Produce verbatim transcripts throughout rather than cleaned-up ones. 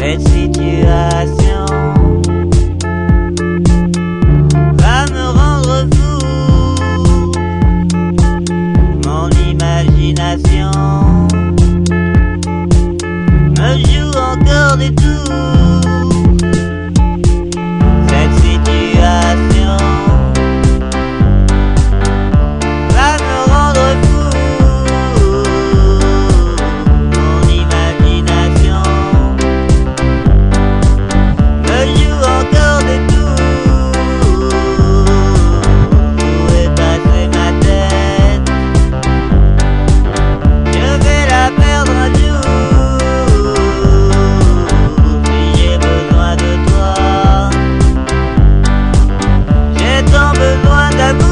Cette situation va me rendre fou. Mon imagination me joue encore des tours. Cette situation va me rendre fou. Mon imagination me joue encore des tours. Où est passée ma tête? Je vais la perdre un jour. Si j'ai besoin de toi, j'ai tant besoin d'amour.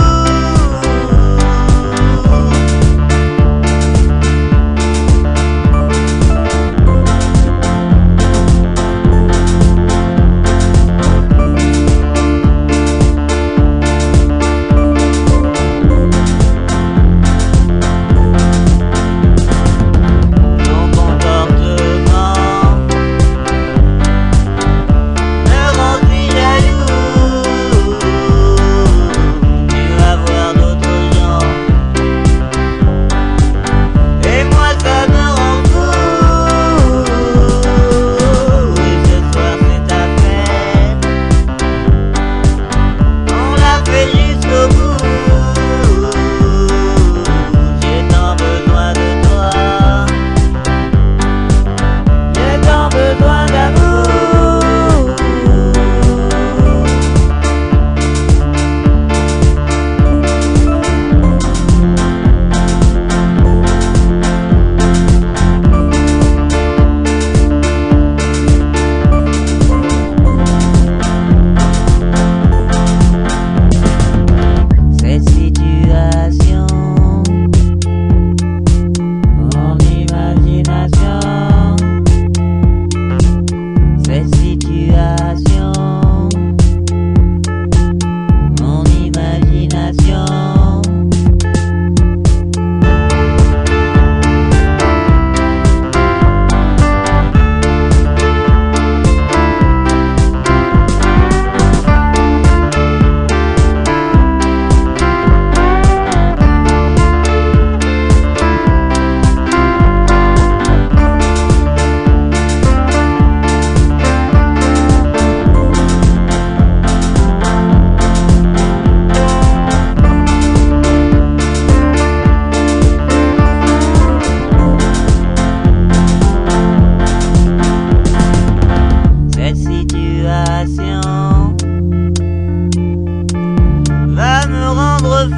Va me rendre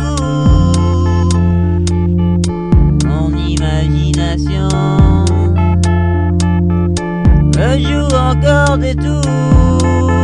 fou. Mon imagination me joue encore des tours.